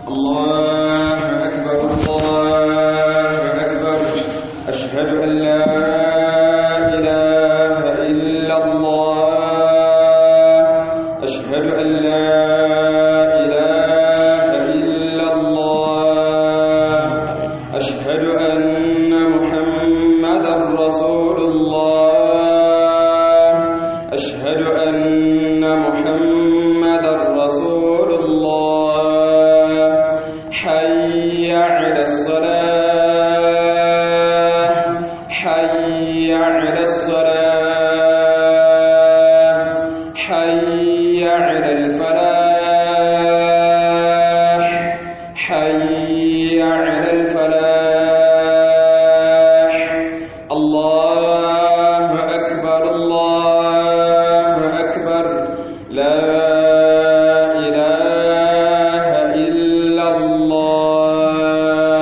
الله أكبر الله أكبر أشهد أن لا إله إلا الله أشهد أن لا إله إلا الله أشهد أن محمدا رسول الله أشهد أن محمدا رسول الله حي على الصلاة حي على الصلاة حي على الفلاح حي على الفلاح الله أكبر الله أكبر لا إله إلا الله.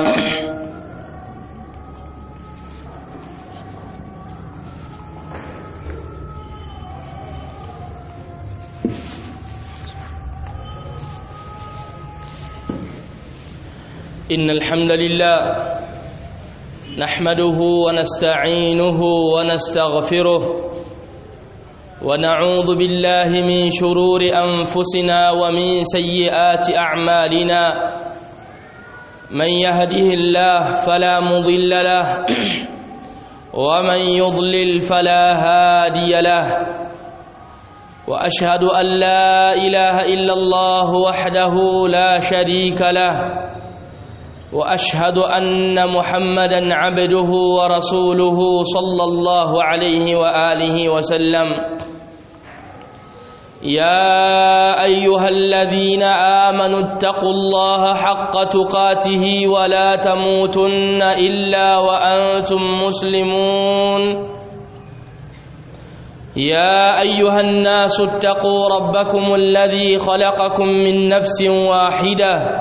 إن الحمد لله نحمده ونستعينه ونستغفره ونعوذ بالله من شرور أنفسنا ومن سيئات أعمالنا من يهده الله فلا مضل له ومن يضلل فلا هادي له وأشهد أن لا إله إلا الله وحده لا شريك له وأشهد أن محمدا عبده ورسوله صلى الله عليه وآله وسلم. يا أيها الذين آمنوا اتقوا الله حق تقاته ولا تموتن إلا وأنتم مسلمون. يا أيها الناس اتقوا ربكم الذي خلقكم من نفس واحدة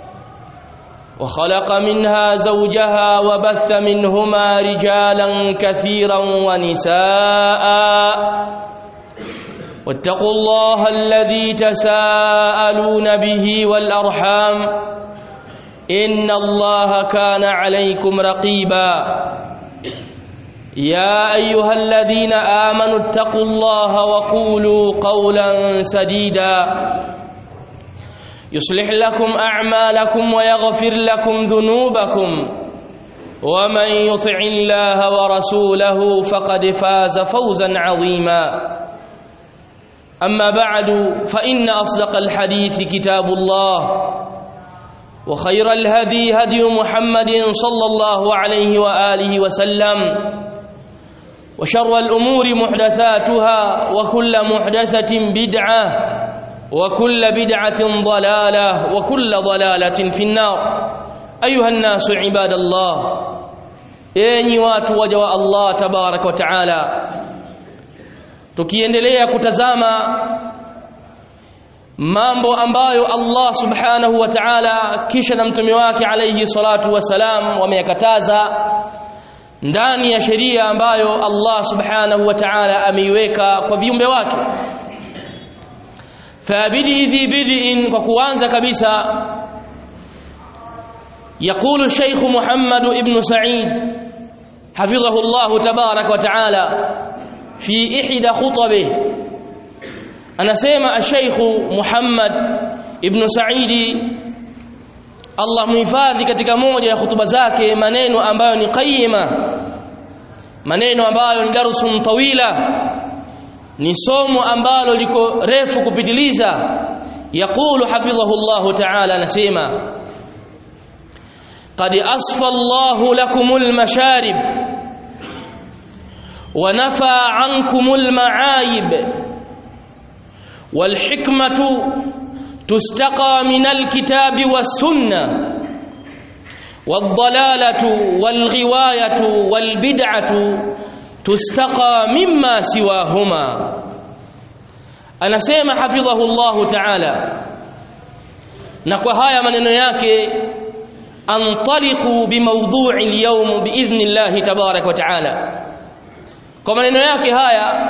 وخلق منها زوجها وبث منهما رجالا كثيرا ونساء واتقوا الله الذي تساءلون به والأرحام إن الله كان عليكم رقيبا. يا أيها الذين آمنوا اتقوا الله وقولوا قولا سديدا يصلح لكم أعمالكم ويغفر لكم ذنوبكم ومن يطع الله ورسوله فقد فاز فوزا عظيما. أما بعد فإن أصدق الحديث كتاب الله وخير الهدي هدي محمد صلى الله عليه وآله وسلم وشر الأمور محدثاتها وكل محدثة بدعة وكل بدعة ضلالة وكل ضلالة في النار. أيها الناس عباد الله enyi watu waja wa Allah tabarak wa taala, tukiendelea kutazama mambo ambayo Allah subhanahu wa ta'ala kisha na mtume wake alayhi salatu wasalam wameyakataza ndani ya sheria ambayo Allah subhanahu wa ta'ala ameiweka kwa viumbe wake. فبدء ذي بدء وكوانزا كبيسا يقول الشيخ محمد ابن سعيد حفظه الله تبارك وتعالى في إحدى خطبه. أنا سيما الشيخ محمد ابن سعيد الله مفاذي katika moja ya khutba zake maneno ambayo ni qayyima, maneno ambayo ni darsun tawila, ni somo ambalo liko refu kupitiliza. Yaqulu hafidhahu Allah ta'ala, nasema qad asfa Allah lakumul masharib wa nafa ankumul ma'ayib wal hikmatu tustaqa minal kitabi was sunnah wad dalalatu wal ghiwayatu wal bid'atu tustaqa mimma siwahuma. Anasema hafidhahu Allah ta'ala, na kwa haya maneno yake antaliqu bimawdu'i al-yawm biidhnillah tabarak wa ta'ala. Kwa maneno yake haya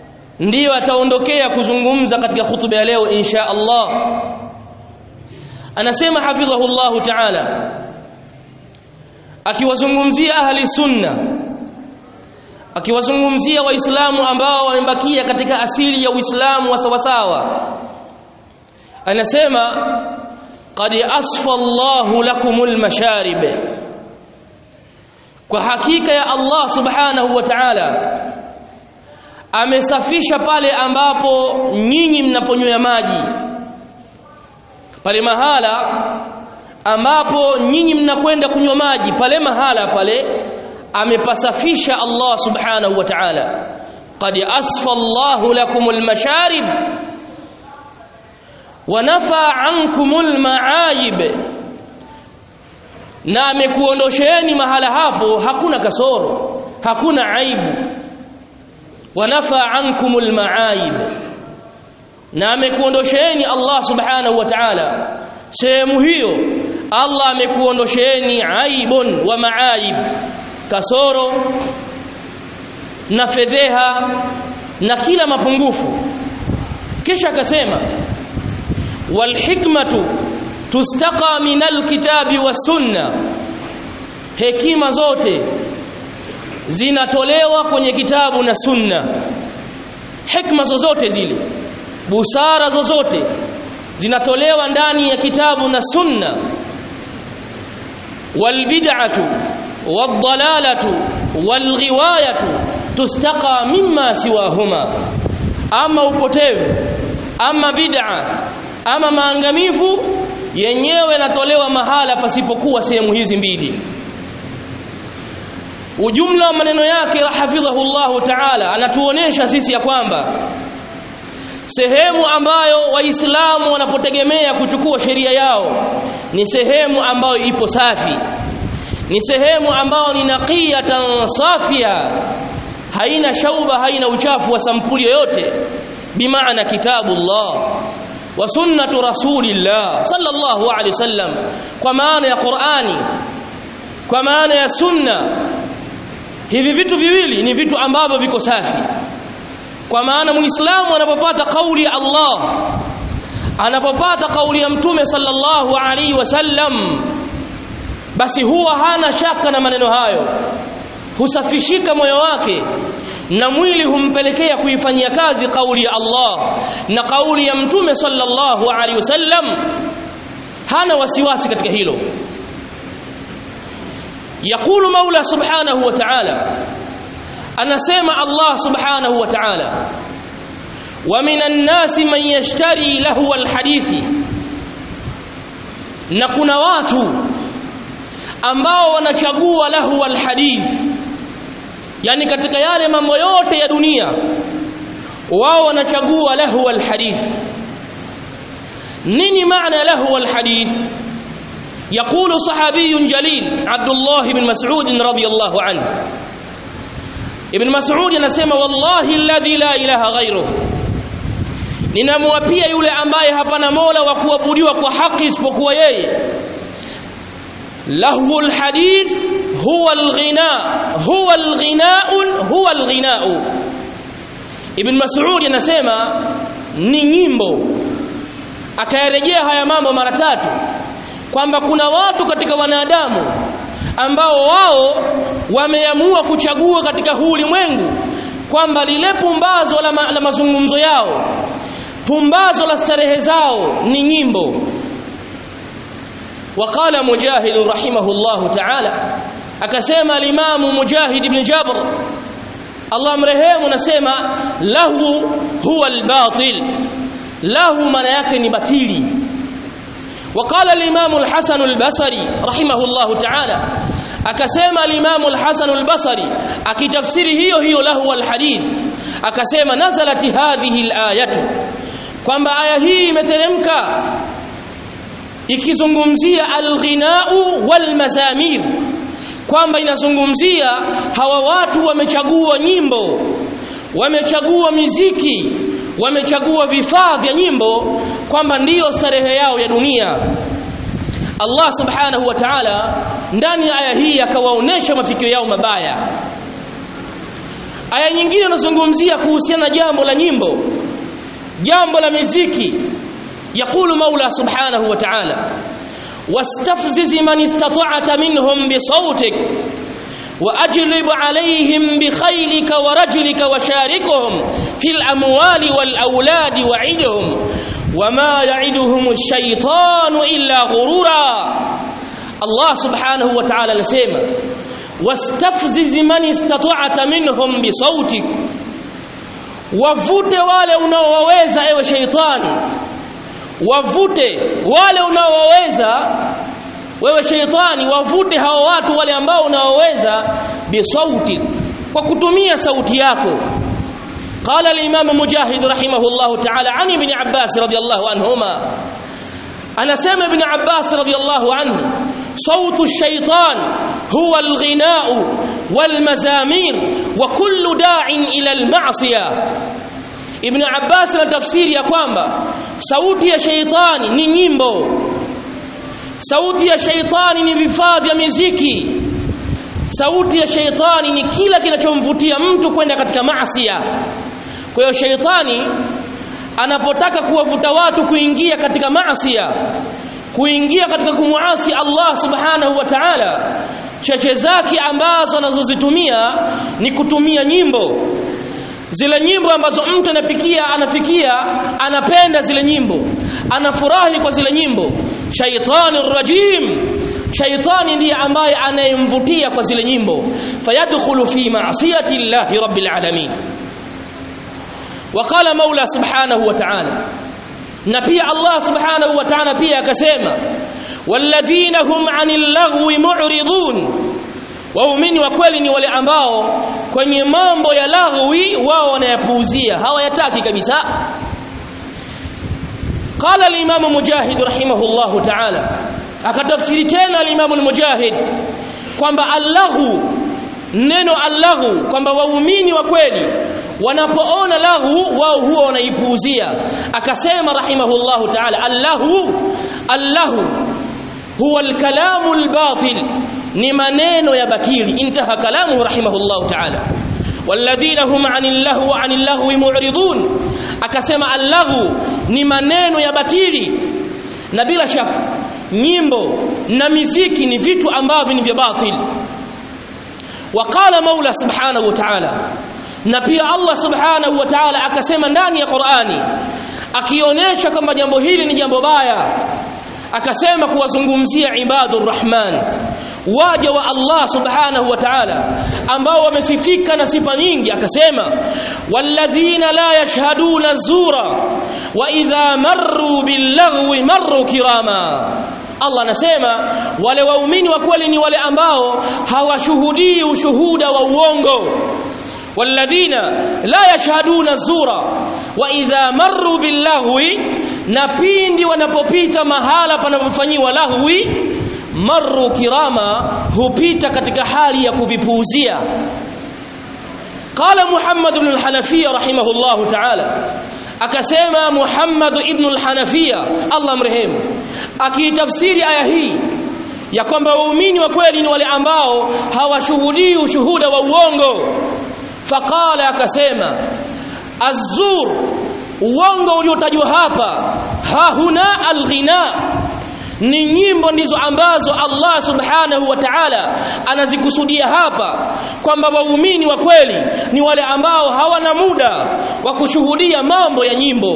ndiyo ataondokea kuzungumza katika hutuba ya leo insha Allah. anasema hafidhahullahu ta'ala akiwazungumzia ahli sunna, akiwazungumzia waislamu ambao wamebakia katika asili ya Uislamu wa sawasawa, anasema qad asfa Allahu lakumul masharib, kwa hakika ya Allah subhanahu wa ta'ala amesafisha pale ambapo nyinyi mnaponywea maji, pale mahala ambapo nyinyi mnakwenda kunywa maji, pale mahala pale amepasafisha Allah subhanahu wa ta'ala. Qad asfa Allahu lakumul masharib wa nafa ankumul ma'ayib, na amekuondosheeni mahala hapo hakuna kasoro, hakuna aibu. Wa nafa ankumul ma'ayib, na amekuondosheeni Allah subhanahu wa ta'ala sehemu hiyo, Allah amekuondosheeni aibun wa ma'ayib, kasoro na fedheha na kila mapungufu. Kisha akasema wal hikmatu tustaqa minal kitabi was sunna, hekima zote zinatolewa kwenye kitabu na sunna. Hikma zozote zile, busara zozote zinatolewa ndani ya kitabu na sunna. Wal bid'atu wad dalalatu wal ghiwayatu tustaqa mimma siwahuma, ama upotevu, ama bid'a, ama maangamivu yenyewe natolewa mahala pasipokuwa sehemu hizi mbili. Ujumla wa maneno yake hafidhahullahu ta'ala anatuonesha sisi ya kwamba sehemu ambayo waislamu wanapotegemea kuchukua sheria yao ni sehemu ambayo ipo safi, ni sehemu ambayo ni naqiyatan safia, haina shauba, haina uchafu wa sampuli yoyote, bimaana kitabullah wa sunnatu rasulillah sallallahu alaihi wasallam, kwa maana ya Qur'ani, kwa maana ya sunna. Hivi vitu viwili ni vitu ambavyo viko safi, kwa maana muislamu anapopata kauli ya Allah, anapopata kauli ya mtume sallallahu alaihi wasallam, basi huwa hana shaka na maneno hayo, husafishika moyo wake na mwili humpelekea kuifanyia kazi kauli ya Allah na kauli ya mtume sallallahu alaihi wasallam, hana wasiwasi katika hilo. Yaqulu Maula subhanahu wa ta'ala, anasema Allah subhanahu wa ta'ala, wa minan nasi man yashtari lahu alhadithi, na kuna watu ambao wanachagua lahu alhadith, yani katika yale mambo yote ya dunia wao wanachagua lahu alhadith. Nini maana lahu alhadith? يقول صحابي جليل عبد الله بن مسعود رضي الله عنه، ابن مسعود anasema wallahi alladhi la ilaha ghayruhu, ninamwapia yule ambaye hapana mola wa kuabudiwa kwa haki isipokuwa yeye, lahu alhadith huwa alghina, huwa alghinaun, huwa alghinau. Ibn Mas'ud anasema ni nyimbo. Akayarejea haya mambo mara tatu, kwamba kuna watu katika wanadamu ambao wao wameamua kuchagua katika huu ulimwengu kwamba lile pumbazo la mazungumzo yao, pumbazo la starehe zao ni nyimbo. Waqala Mujahid rahimahullahu ta'ala, akasema al-Imam Mujahid ibn Jabr Allah mrehemu, nasema lahu huwa al-batil, lahu maana yake ni batili. وقال الإمام الحسن البصري رحمه الله تعالى، akasema الإمام الحسن البصري akitafsiri hiyo lahu alhadith, akasema nazalati hadhihi alayatu, kwamba aya hii imeteremka ikizungumzia alghinau walmazamir, kwamba inazungumzia hawa watu wamechagua nyimbo, wamechagua miziki, wamechagua vifaa vya nyimbo kwamba ndiyo starehe yao ya dunia. Allah subhanahu wa ta'ala ndani ya aya hii akawaonesha mafikio yao mabaya. Aya nyingine inazungumzia kuhusiana na jambo la nyimbo, jambo la muziki, يقول مولى سبحانه وتعالى واستفزز من استطعت منهم بصوتك وأجلب عليهم بخيلك ورجلك وشاركهم في الأموال والأولاد وعدهم وما يعدهم الشيطان إلا غرورا. الله سبحانه وتعالى نسمع واستفزز من استطعت منهم بصوتك, wavute wale unaowaweza ewe shaitani, wavute wale unaowaweza wewe shaitani, wavute hao watu wale ambao unaowaweza bisauti, kwa kutumia sauti yako. قال الإمام مجاهد رحمه الله تعالى عن ابن عباس رضي الله عنهما, أنا سمع ابن عباس رضي الله عنه صوت الشيطان هو الغناء والمزامير وكل داع إلى المعصية. ابن عباس لتفسير ya kwamba sauti ya shaitani ni nyimbo, sauti ya shaitani ni vifaa vya muziki, sauti ya shaitani ni kila kinachomvutia mtu kwenda katika maasiya. Kwa hiyo shaitani anapotaka kuwavuta watu kuingia katika maasiya, kuingia katika kumuasi Allah subhanahu wa ta'ala, cheche zake ambazo anazozitumia ni kutumia nyimbo. Zile nyimbo ambazo mtu anafikia anapenda zile nyimbo, anafurahi kwa zile nyimbo. Shaitanur rajim, shaitani ndiye ambaye anayemvutia kwa zile nyimbo, fayadkhulu fi ma'siyati llahi rabbil alamin. Waqala Mola subhanahu wa ta'ala, na pia Allah subhanahu wa ta'ala pia akasema walladhina hum 'anil lagwi mu'ridun, waumini wa kweli ni wale ambao kwenye mambo ya lagwi wao wanayapuuzia, hawayataki kabisa. Qala al-Imam Mujahid rahimahullahu ta'ala, akatafsiri tena al-Imam al-Mujahid kwamba al-laghu, neno al-laghu kwamba waumini wa kweli wanapoona laghu wao huwa wanaipuuzia. Akasema rahimahullahu ta'ala al-laghu huwa al-kalamu al-batil, ni maneno ya batili. Intaha kalamu rahimahullahu ta'ala. Walladhina hum 'anil lahwi mu'ridun, akasema al-laghu ni maneno ya batili, na bila shaka nyimbo na muziki ni vitu ambavyo ni vya batili. Waqala Mola subhanahu wa ta'ala, na pia Allah subhanahu wa ta'ala akasema ndani ya Qur'ani akionyesha kwamba jambo hili ni jambo baya, akasema kuwazungumzia ibadur rahman, waja wa Allah subhanahu wa ta'ala ambao wamesifika na sifa nyingi. Akasema walladhina la yashhaduna zura wa idha marru billaghwi marru kirama. Allah anasema wale waumini wa kweli ni wale ambao hawashuhudii ushuhuda wa uongo. Walladhina la yashhaduna zura wa idha marru billaghwi, na pindi wanapopita mahala panapofanyiwa lahwi, marru kirama, hupita katika hali ya kuvipuuzia. Qala Muhammad ibn al-Hanafiya rahimahullahu ta'ala, akasema Muhammad ibn al-Hanafiya Allah mrehemu, akitafsiri aya hii ya kwamba waumini wa kweli ni wale ambao hawashuhudii ushuhuda wa uongo. Faqala, akasema az-zur, uongo uliotajwa hapa, hahuna al-ghina, ni nyimbo ndizo ambazo Allah subhanahu wa ta'ala anazikusudia hapa, kwamba waumini wa kweli ni wale ambao hawana muda wa kushuhudia mambo ya nyimbo.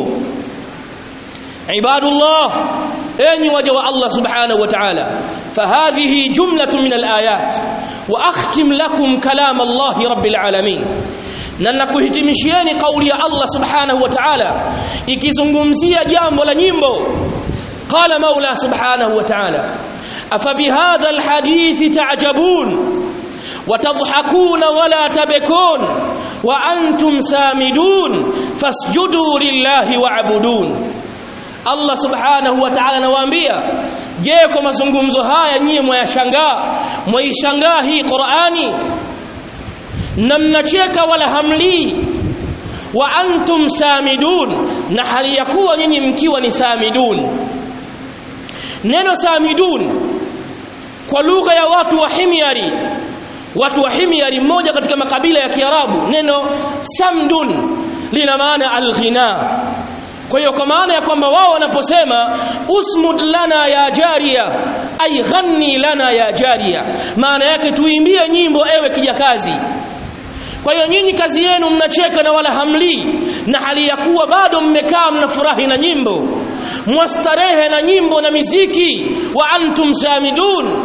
Ibadullah, enyi waja wa Allah subhanahu wa ta'ala, fahadhihi jumlatun min al-ayat wa akhtim lakum kalam Allah rabbil alamin. Na nakuhitimishieni kauli ya Allah subhanahu wa ta'ala ikizungumzia jambo la nyimbo. Qala Mola subhanahu wa ta'ala, afabihadha alhadith ta'jabun wa tadhakuna wa la tabkun wa antum samidun fasjudu lillahi wa'budun. Allah subhanahu wa ta'ala anawaambia, je, kwa mazungumzo haya nyinyi mwaishangaa hii Qur'ani na mnacheka wala hamli, wa antum samidun, na hali ya kuwa nyinyi mkiwa ni samidun. Neno samidun kwa lugha ya watu wa Himyari, mmoja katika makabila ya Kiarabu, neno samdun lina maana al-ghina, Kwa hiyo kwa maana ya kwamba wao wanaposema usmud lana ya jariya, ay ghanni lana ya jariya, maana yake tuimbie nyimbo ewe kijakazi. Kwa hiyo nyinyi kazi yenu mnacheka na wala hamli, na hali ya kuwa bado mmekaa mnafurahi na nyimbo, mwastarehe na nyimbo na miziki, wa antum samidun.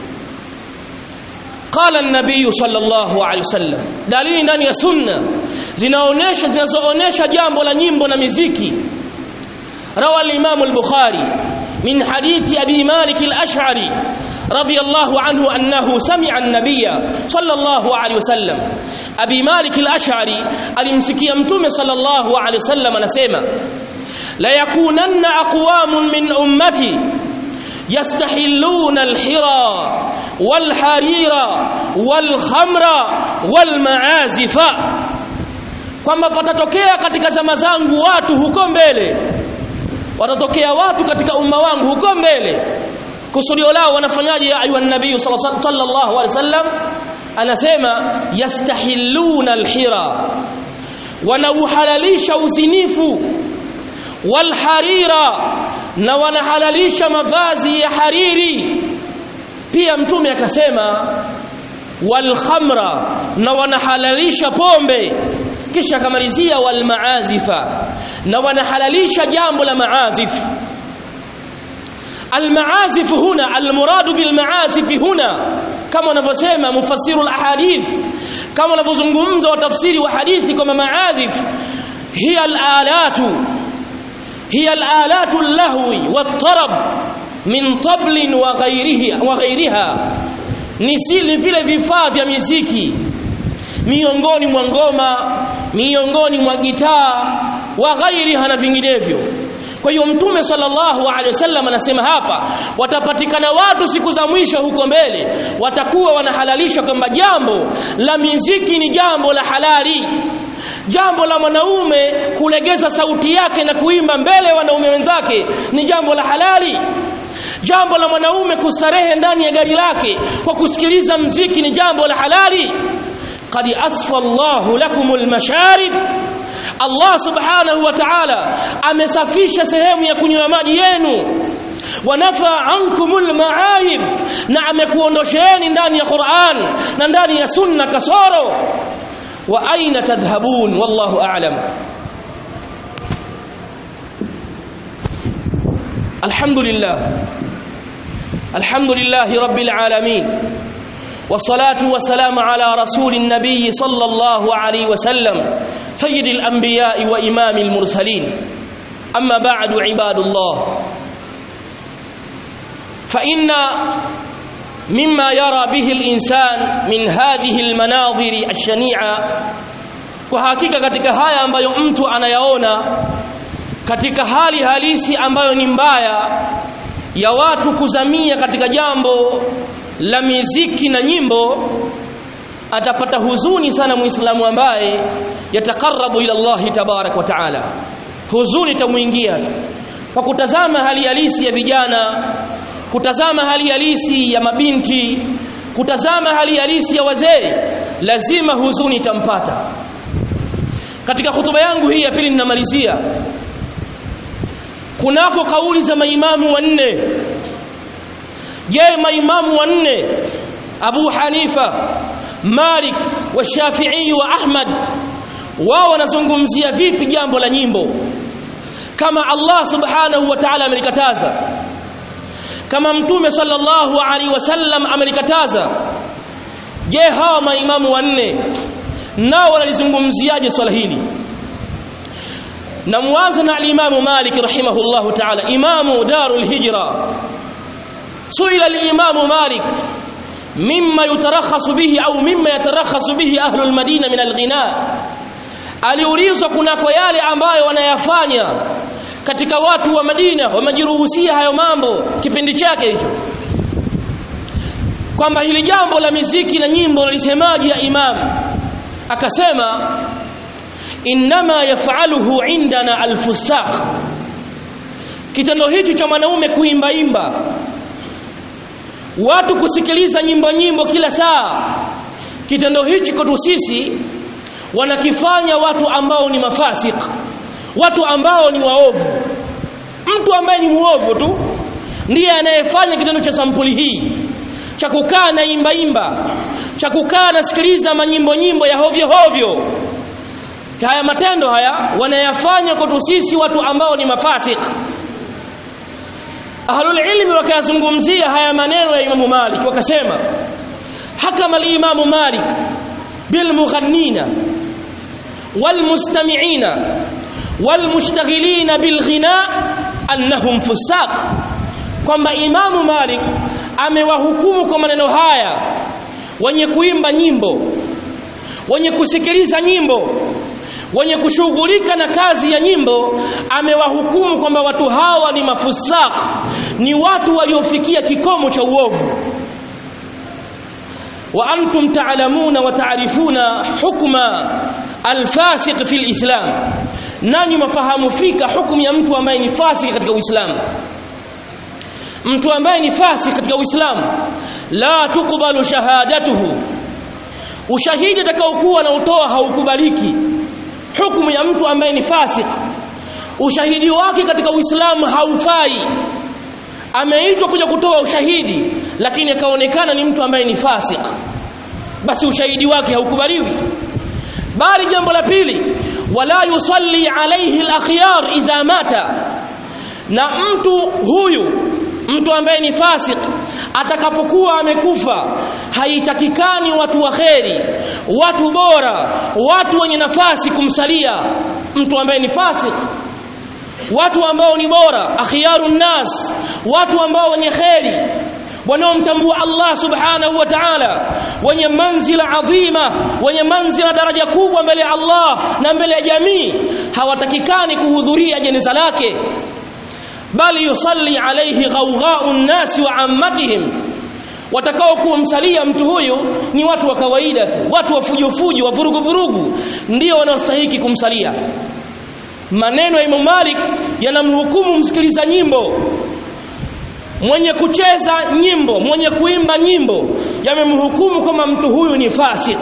Qala an-nabiy sallallahu alayhi wasallam, dalili ndani ya sunna zinazoonesha jambo la nyimbo na miziki. Rawa al-Imam al-Bukhari min hadithi Abi Malik al-Ash'ari radiyallahu anhu annahu sami'a an-nabiy sallallahu alayhi wasallam. Abi Malik al-Ash'ari alimsikia mtume sallallahu alayhi wasallam anasema, la yakunanna aqwamun min ummati yastahilluna al-hira wal-harira wal-khamra wal-ma'azifa, kwamba patatokea katika zama zangu watu huko mbele, watatokea watu katika umma wangu huko mbele. Kusudio lao wanafanyaje? Ya ayuha nabii sallallahu alaihi wasallam anasema yastahilluna al-hira, wanauhalalisha uzinifu, wal-harira, na wanahalalisha mavazi ya hariri. Pia mtume akasema wal-khamra, na wanahalalisha pombe. Kisha akamalizia wal-ma'azifa, na wanahalalisha jambo la maazif. Al-ma'azif huna, al-muradu bil-ma'azif huna, kama wanavyosema mufassiru al-ahadith, kama wanavyozungumza watafsiri wa hadithi kwamba maazif hiya al-alatu al-lahwi wat-tarab min tablin wa ghayriha, ni vile vifaa vya muziki miongoni mwa ngoma, miongoni mwa gitaa, wa ghairiha, na vinginevyo. Kwa hiyo mtume sallallahu alaihi wasallam anasema hapa watapatikana watu siku za mwisho huko mbele watakuwa wanahalalisha kwamba jambo la muziki ni jambo la halali. Jambo la mwanaume kulegeza sauti yake na kuimba mbele wanaume wenzake ni jambo la halali. Jambo la mwanaume kustarehe ndani ya gari lake kwa kusikiliza muziki ni jambo la halali. Qad asfa Allahu lakumul masharib, Allah subhanahu wa ta'ala amesafisha sehemu ya kunywa maji yenu. Wanafa ankumul ma'ayib, na amekuondosheeni ndani ya Qur'an na ndani ya sunna kasoro. Wa aina tadhhabun wallahu a'lam. Alhamdulillahi rabbil alamin, والصلاة والسلام على رسول النبي صلى الله عليه وسلم سيد الأنبياء وإمام المرسلين. أما بعد عباد الله، فإن مما يرى به الإنسان من هذه المناظر الشنيعة، وحقيقة katika haya ambayo mtu anayaona katika hali halisi ambayo ni mbaya ya watu kuzamia katika jambo la muziki na nyimbo, atapata huzuni sana muislamu ambaye yatakarabu ila Allah tabarak wa taala. Huzuni tamuingia kwa kutazama hali halisi ya vijana, kutazama hali halisi ya mabinti, kutazama hali halisi ya wazee, lazima huzuni tampata. Katika hutuba yangu hii ya pili ninamalizia, kunako kauli za maimamu wanne. Je, maimamu wanne Abu Hanifa, Malik wa Shafi'i wa Ahmad, wao wanazungumzia vipi jambo la nyimbo? Kama Allah subhanahu wa ta'ala amelikataza, kama mtume sallallahu alaihi wasallam amelikataza, je, hawa maimamu wanne nao wanalizungumziaje swala hili? Na mwanzo na al-Imam Malik rahimahullahu ta'ala, imamu darul hijra. سئل الإمام مالك مما يترخص به أو مما يترخص به أهل المدينة من الغناء. aliulizwa kunako yale ambayo wanayafanya katika watu wa Madina, wamejiruhusia hayo mambo kipindi chake hicho, kwamba hili jambo la muziki na nyimbo lisemaje ya imam. Akasema inma yaf'aluhu indana alfusaq, kitendo hichi cha mwanaume kuimba watu kusikiliza nyimbo kila saa, kitendo hichi kwetu sisi wanakifanya watu ambao ni mafasik, watu ambao ni waovu. Mtu ambaye ni muovu tu ndiye anayefanya kitendo cha sampuli hii cha kukaa na imba, cha kukaa na sikiliza nyimbo ya hovyo. Haya matendo haya wanayafanya kwetu sisi watu ambao ni mafasik. Ahlul ilmi wakayazungumzia haya maneno ya Imam Malik, wakasema hakama al-Imam Malik bil mughannina wal mustami'ina wal mushtaghilina bil ghina annahum fusaq, kwamba Imam Malik amewahukumu kwa maneno haya wenye kuimba nyimbo, wenye kusikiliza nyimbo, wenye kushughulika na kazi ya nyimbo, amewahukumu kwamba watu hawa ni mafusaq, ni watu waliofikia kikomo cha uovu. Wa antum ta'lamuna wa ta'rifuna hukma al-fasiq fi al-islam, nanyi mafahamu fika hukumu ya mtu ambaye ni fasik katika Uislamu. Mtu ambaye ni fasik katika Uislamu la tuqbalu shahadatuhu, ushahidi atakaokuwa na utoa haukubaliki. Hukumu ya mtu ambaye ni fasik, ushahidi wake katika Uislamu haufai. Ameitwa kuja kutoa ushahidi lakini akaonekana ni mtu ambaye ni fasik, basi ushahidi wake haukubaliwi. Bali jambo la pili, wala yusalli alayhi al-akhyar idha mata, na mtu ambaye ni fasik atakapokuwa amekufa haitakikani watu waheri, watu bora, watu wenye nafasi kumsalia mtu ambaye ni fasik. Watu ambao ni bora, akhyarun nas, watu ambao wenye kheri, wanaomtambua Allah subhanahu wa ta'ala, wenye manzila adhima, wenye manzila daraja kubwa mbele ya Allah na mbele ya jamii, hawatakikani kuhudhuria jeneza lake, bali yusalli alayhi ghawgha'un nas wa ammatihim. Watakao kumsalia mtu huyo ni watu wa kawaida tu, watu wa fujo wa vurugu ndio wanaostahili kumsalia. Maneno ya Imam Malik yanamhukumu msikiliza nyimbo, mwenye kucheza nyimbo, mwenye kuimba nyimbo, yamemhukumu kama mtu huyu ni fasik.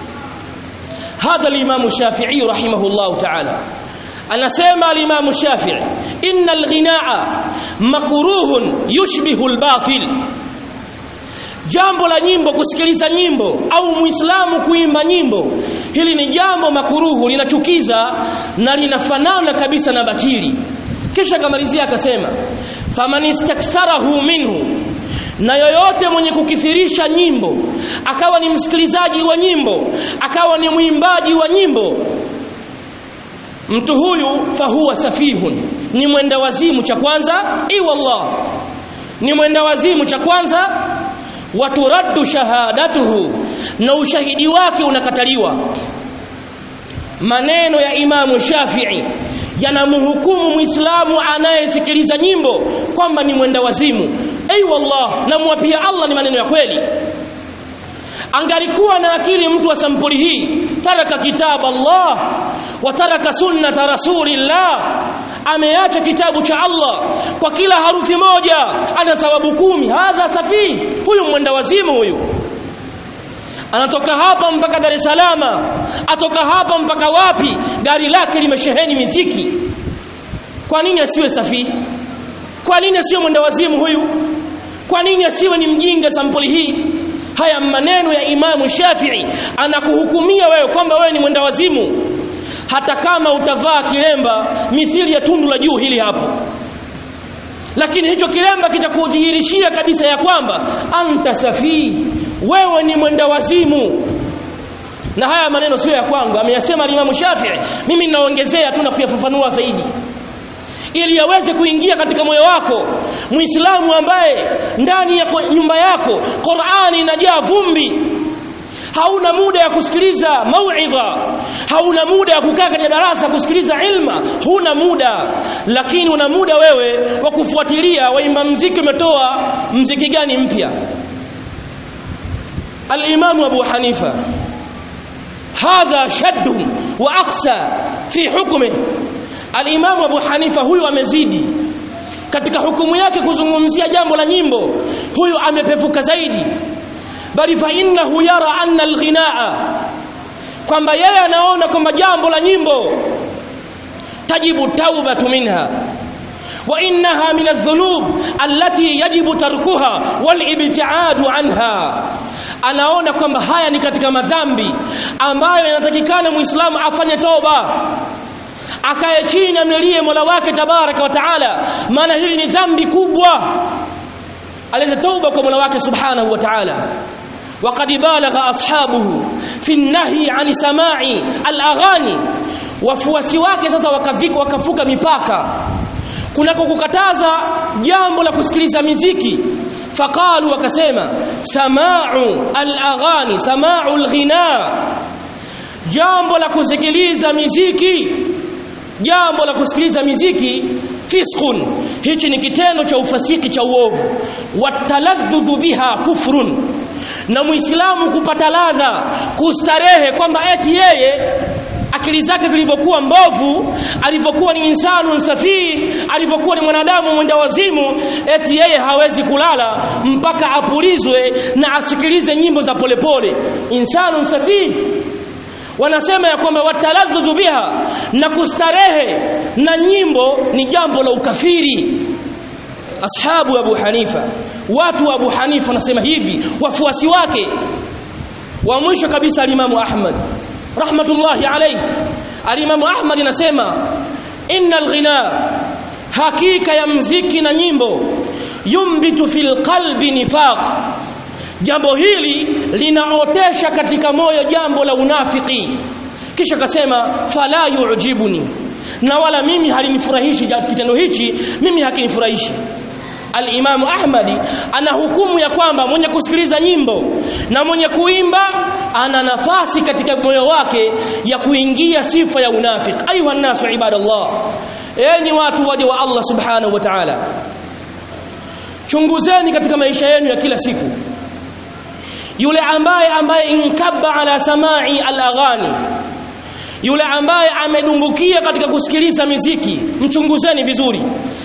Hadha al-Imam Shafi'i rahimahullah ta'ala anasema al-Imam Shafi'i, innal ghinaa makruhun yushbihu al-batil. Jambo la nyimbo, kusikiliza nyimbo au muislamu kuimba nyimbo, hili ni jambo makuruhu, linachukiza na linafanana kabisa na batili. Kisha kamalizia akasema, faman istaktharahu minhu, na yoyote mwenye kukithirisha nyimbo, akawa ni msikilizaji wa nyimbo, akawa ni muimbaji wa nyimbo, mtu huyu fahuwa safihun, ni mwenda wazimu. Cha kwanza, wallah, ni mwenda wazimu. Cha kwanza, waturaddu shahadatuhu, na ushahidi wake unakataliwa. Maneno ya Imamu Shafi'i yanamhukumu muislamu anayesikiliza nyimbo kwamba ni mwenda wazimu. Wallah, na mwapia Allah ni maneno ya kweli. Angalikuwa na akili mtu wa sampuli hii, taraka kitab Allah wa taraka sunnata rasulillah, ameacha kitabu cha Allah, kwa kila harufi moja ana thawabu 10. Hadha safi, huyu mwenda wazimu huyu. Anatoka hapa mpaka Dar es Salaam, atoka hapa mpaka wapi, gari lake limesheheni miziki. Kwa nini asiwe safi? Kwa nini asiwe mwenda wazimu huyu? Kwa nini asiwe ni mjinga sampuli hii? Haya maneno ya Imamu Shafi'i anakuhukumia wewe kwamba wewe ni mwenda wazimu, hata kama utavaa kilemba mithili ya tundu la juu hili hapo, lakini hicho kilemba kitakudhihirishia kabisa ya kwamba anta safi, wewe ni mwenda wazimu. Na haya maneno sio ya kwangu, ameyasema Imamu Shafi'i, mimi ninaongezea tu na kuyafafanua zaidi ili yaweze kuingia katika moyo wako. Muislamu ambaye ndani ya nyumba yako Qur'ani inajaa vumbi, hauna muda ya kusikiliza mauidha, hauna muda ya kukaa katika darasa kusikiliza ilma, huna muda, lakini una muda wewe wa kufuatilia waimba muziki, umetoa muziki gani mpya. Al-Imam Abu Hanifa hadha shadd wa aqsa fi hukmi. Al-Imam Abu Hanifa huyu amezidi katika hukumu yake kuzungumzia jambo la nyimbo, huyu amepevuka zaidi. Bali fa innahu yara anna al-ghinaa, kwamba yeye anaona kwamba jambo la nyimbo tajibu taubatu minha wa innaha min adh-dhunub allati yajibu tarkuha wal ibtiadu anha. Anaona kwamba haya ni katika madhambi ambayo yanatakikana muislamu afanye toba, akae chini amlilie Mola wake tabaraka wa taala, maana hili ni dhambi kubwa. Aleta toba kwa Mola wake subhanahu wa taala. Waqad balagha ashabuhu fi an-nahy 'an sama'i al-aghani, wafuasi wake sasa wakafuka mipaka kunako kukataza jambo la kusikiliza muziki. Faqalu, wakasema sama'u al-aghani sama'u al-ghina, jambo la kusikiliza muziki, jambo la kusikiliza muziki fisqun, hichi ni kitendo cha ufasiki cha uovu. Wataladhdhu biha kufrun, na muislamu kupata ladha kustarehe kwamba eti yeye akili zake zilivyokuwa mbovu, alivyokuwa ni insanu safi, alivyokuwa ni mwanadamu mwenda wazimu, eti yeye hawezi kulala mpaka apulizwe na asikilize nyimbo za polepole. Insanu safi. Wanasema ya kwamba wataladhdhu biha, na kustarehe na nyimbo ni jambo la ukafiri. Ashabu Abu Hanifa, watu wa Abu Hanifa wanasema hivi, wafuasi wake. Wa mwisho kabisa al-Imam Ahmad rahmatullahi alayhi. Al-Imam Ahmad anasema innal ghina, hakika ya muziki na nyimbo, yumbitu fil qalbi nifaq, jambo hili linaotesha katika moyo jambo la unafiki. Kisha akasema fala yu'jibuni, na wala mimi halinifurahishi kitendo hichi, mimi hakinifurahishi. Al-Imam Ahmad ana hukumu ya kwamba mwenye kusikiliza nyimbo na mwenye kuimba ana nafasi katika moyo wake ya kuingia sifa ya unafiki. Ayuha nasu ibadallah, enyi watu waje wa Allah subhanahu wa ta'ala, chunguzeni katika maisha yenu ya kila siku. Yule ambaye inkabba ala samai al-aghani, yule ambaye amedumbukia katika kusikiliza muziki, mchunguzeni vizuri.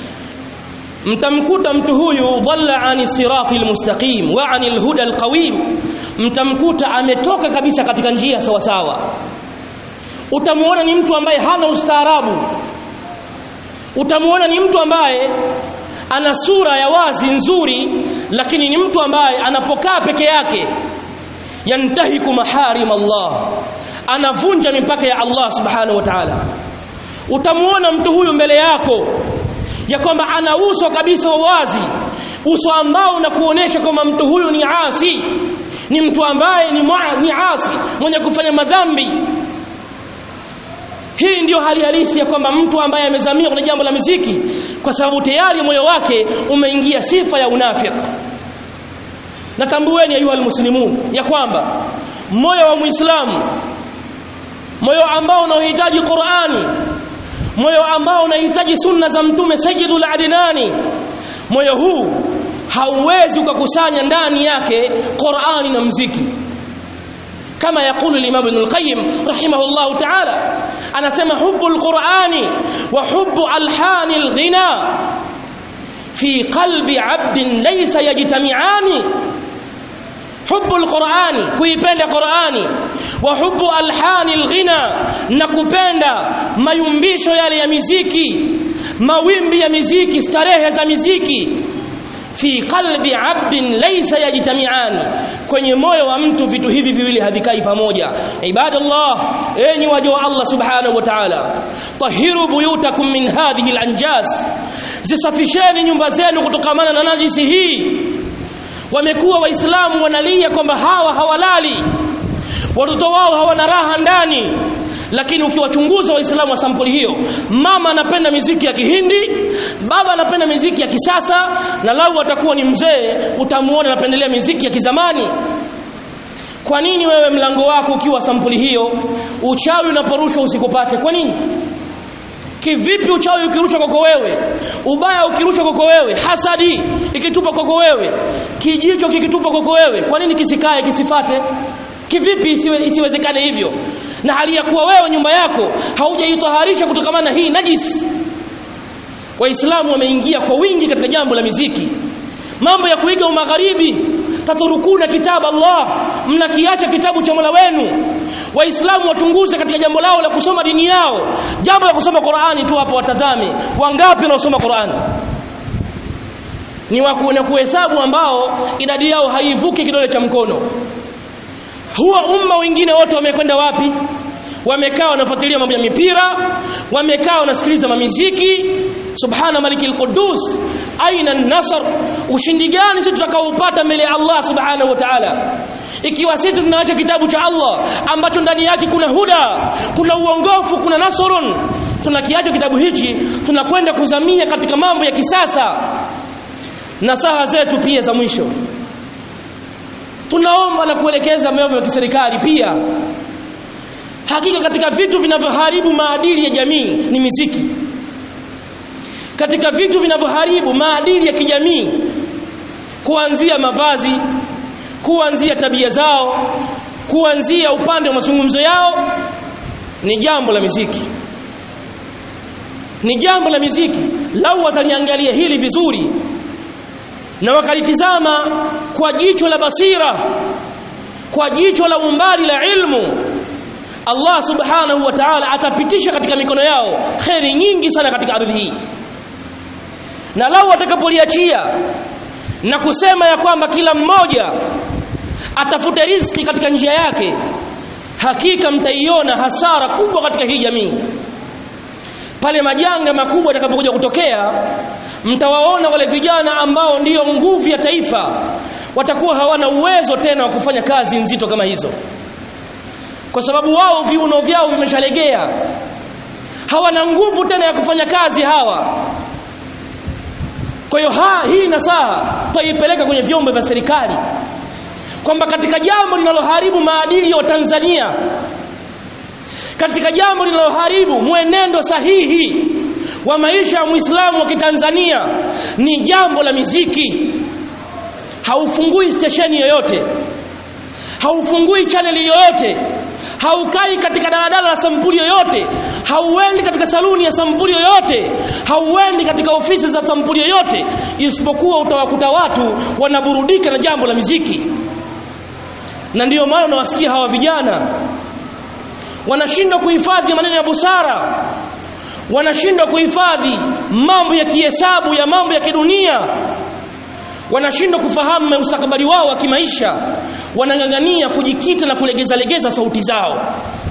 Mtamkuta mtu huyu dhalla ani siratil mustaqim wa anil huda alqawim, mtamkuta ametoka kabisa katika njia sawa sawa. Utamuona ni mtu ambaye hana ustaarabu, utamuona ni mtu ambaye ana sura ya wazi nzuri, lakini ni mtu ambaye anapokaa peke yake yantahiku maharim Allah, anavunja mipaka ya Allah subhanahu wa ta'ala. Utamuona mtu huyu mbele yako ya kwamba ana uso kabisa wazi, uso ambao unakuonesha kwamba mtu huyu ni asi, ni mtu ambaye ni asi, mwenye kufanya madhambi. Hii ndio hali halisi ya kwamba mtu ambaye amezamia kwenye jambo la muziki, kwa sababu tayari moyo wake umeingia sifa ya unafiki. Natambueni ayuha almuslimun ya kwamba moyo wa Muislamu, moyo ambao unahitaji Qur'ani, moyo ambao unahitaji sunna za mtume sayyidul adinani, moyo huu hauwezi kukusanya ndani yake Qur'ani na muziki. Kama yakulu al-Imam Ibn al-Qayyim rahimahullahu ta'ala, anasema hubbul Qur'ani wa hubbu alhani al-ghina fi qalbi 'abdin laysa yajtami'ani. Hubbul Qur'ani, kuipenda Qur'ani, wa hubbu alhani al-ghina, na kupenda mayumbisho yale ya muziki, mawimbi ya muziki, starehe za muziki. Fi qalbi 'abdin laysa yajtami'ani, kwenye moyo wa mtu vitu hivi viwili havikai pamoja. Ibadallah, enyi waja wa Allah subhanahu wa ta'ala, tahiru buyutakum min hadhihi al-anjas, zisafisheni nyumba zenu kutokamana na najisi hii. Wamekuwa waislamu wanalia kwamba hawa hawalali, watoto wao hawana raha ndani, lakini ukiwachunguza waislamu wa sampuli hiyo, mama anapenda muziki ya Kihindi, baba anapenda muziki ya kisasa, na lau atakuwa ni mzee utamuona anapendelea muziki ya kizamani. Kwa nini wewe mlango wako ukiwa sampuli hiyo, uchawi unaporushwa usikupate? Kwa nini? Kivipi uchawi ukirushwa kwako wewe, ubaya ukirushwa kwako wewe, hasadi ikitupa kwako wewe, kijicho kikitupa kwako wewe, kwa nini kisikae kisifate? Kivipi isiwezekane hivyo, na hali ya kuwa wewe nyumba yako haujaitaharisha kutokana na hii najis? Waislamu wameingia kwa wingi katika jambo la muziki, mambo ya kuiga umagharibi. Taturukuna kitabu Allah, mnakiacha kitabu cha Mola wenu. Waislamu watunguze katika jambo lao la kusoma dini yao. Jambo la kusoma Qur'ani tu hapo watazame. Wangapi wanaosoma Qur'ani? Ni na kuhesabu ambao idadi yao haivuki kidole cha mkono. Huwa umma wengine wote wamekwenda wapi? Wamekaa wanafuatilia mambo ya mipira, wamekaa wanasikiliza mamiziki. Subhana malikil qudus, aina an-nasr? Ushindi gani sisi tutakaoupata mbele ya Allah subhanahu wa ta'ala ikiwa sisi tunaacha kitabu cha Allah ambacho ndani yake kuna huda, kuna uongofu, kuna nasrun? Tunakiacha kitabu hichi, tunakwenda kuzamia katika mambo ya kisasa. Nasaha zetu pia za mwisho, tunaomba na kuelekeza mambo ya kiserikali pia. Hakika katika vitu vinavyoharibu maadili ya jamii ni muziki. Katika vitu vinavyoharibu maadili ya kijamii, kuanzia mavazi, kuanzia tabia zao, kuanzia upande wa mazungumzo yao, ni jambo la muziki. Ni jambo la muziki. Lau wataliangalia hili vizuri na wakalitizama kwa jicho la basira, kwa jicho la umbali la ilmu, Allah subhanahu wa ta'ala atapitisha katika mikono yao khairi nyingi sana katika ardhi hii. Na lau watakapoliachia na kusema ya kwamba kila mmoja atafute riziki katika njia yake, hakika mtaiona hasara kubwa katika hii jamii. Pale majanga makubwa yatakapokuja kutokea, mtawaona wale vijana ambao ndiyo nguvu ya taifa watakuwa hawana uwezo tena wa kufanya kazi nzito kama hizo, kwa sababu wao viuno vyao vimeshalegea, hawana nguvu tena ya kufanya kazi hawa. Kwa hiyo hii nasaha tuipeleka kwenye vyombo vya serikali kwamba katika jambo linaloharibu maadili ya Tanzania, katika jambo linaloharibu mwenendo sahihi wa maisha ya Muislamu wa Kitanzania, ni jambo la muziki. Haufungui stesheni yoyote, haufungui channel yoyote, haukai katika daladala la sampuli yoyote, hauendi katika saluni ya sampuli yoyote, hauendi katika ofisi za sampuli yoyote, isipokuwa utawakuta watu wanaburudika na jambo la muziki. Na ndiyo maana unawasikia hawa vijana wanashindwa kuhifadhi maneno ya busara, wanashindwa kuhifadhi mambo ya kihesabu ya mambo ya kidunia, wanashindwa kufahamu mustakabali wao wa kimaisha, wanang'ang'ania kujikita na kulegeza sauti zao,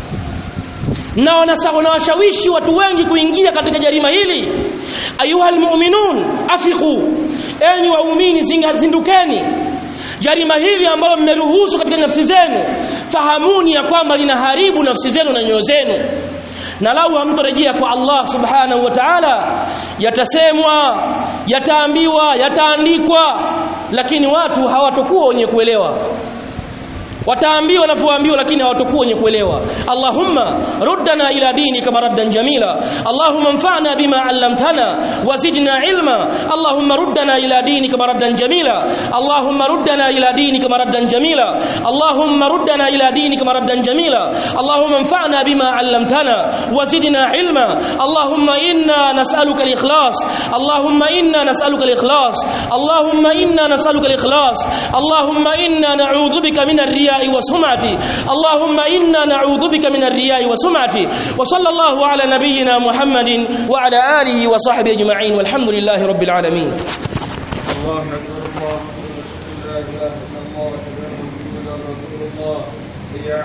na wanawashawishi watu wengi kuingia katika jarima hili. Ayuhal mu'minun afiqu, enyi waumini zindukeni. Jarima hili ambalo mmeruhusu katika nafsi zenu, fahamuni ya kwamba linaharibu nafsi zenu na nyoyo zenu. Na lau hamtarejea kwa Allah subhanahu wa ta'ala, yatasemwa, yataambiwa, yataandikwa, lakini watu hawatakuwa wenye kuelewa. Wataambiwa na kuambiwa, lakini hawatakuwa wenye kuelewa. Allahumma ruddana ila dinika maraddan jamila, Allahumma anfa'na bima 'allamtana wazidna ilma, Allahumma ruddana ila dinika maraddan jamila, Allahumma ruddana ila dinika maraddan jamila, Allahumma ruddana ila dinika maraddan jamila, Allahumma anfa'na bima 'allamtana wazidna ilma, Allahumma inna nas'aluka al-ikhlas, Allahumma inna nas'aluka al-ikhlas, Allahumma inna nas'aluka al-ikhlas, Allahumma inna na'udhu bika min ar-riya وسمعتي، اللهم إنا نعوذ بك من الرياء وسمعتي. وصلى الله على نبينا محمد وعلى آله وصحبه أجمعين، والحمد لله رب العالمين. الله أكبر، الله لا إله إلا الله محمد رسول الله.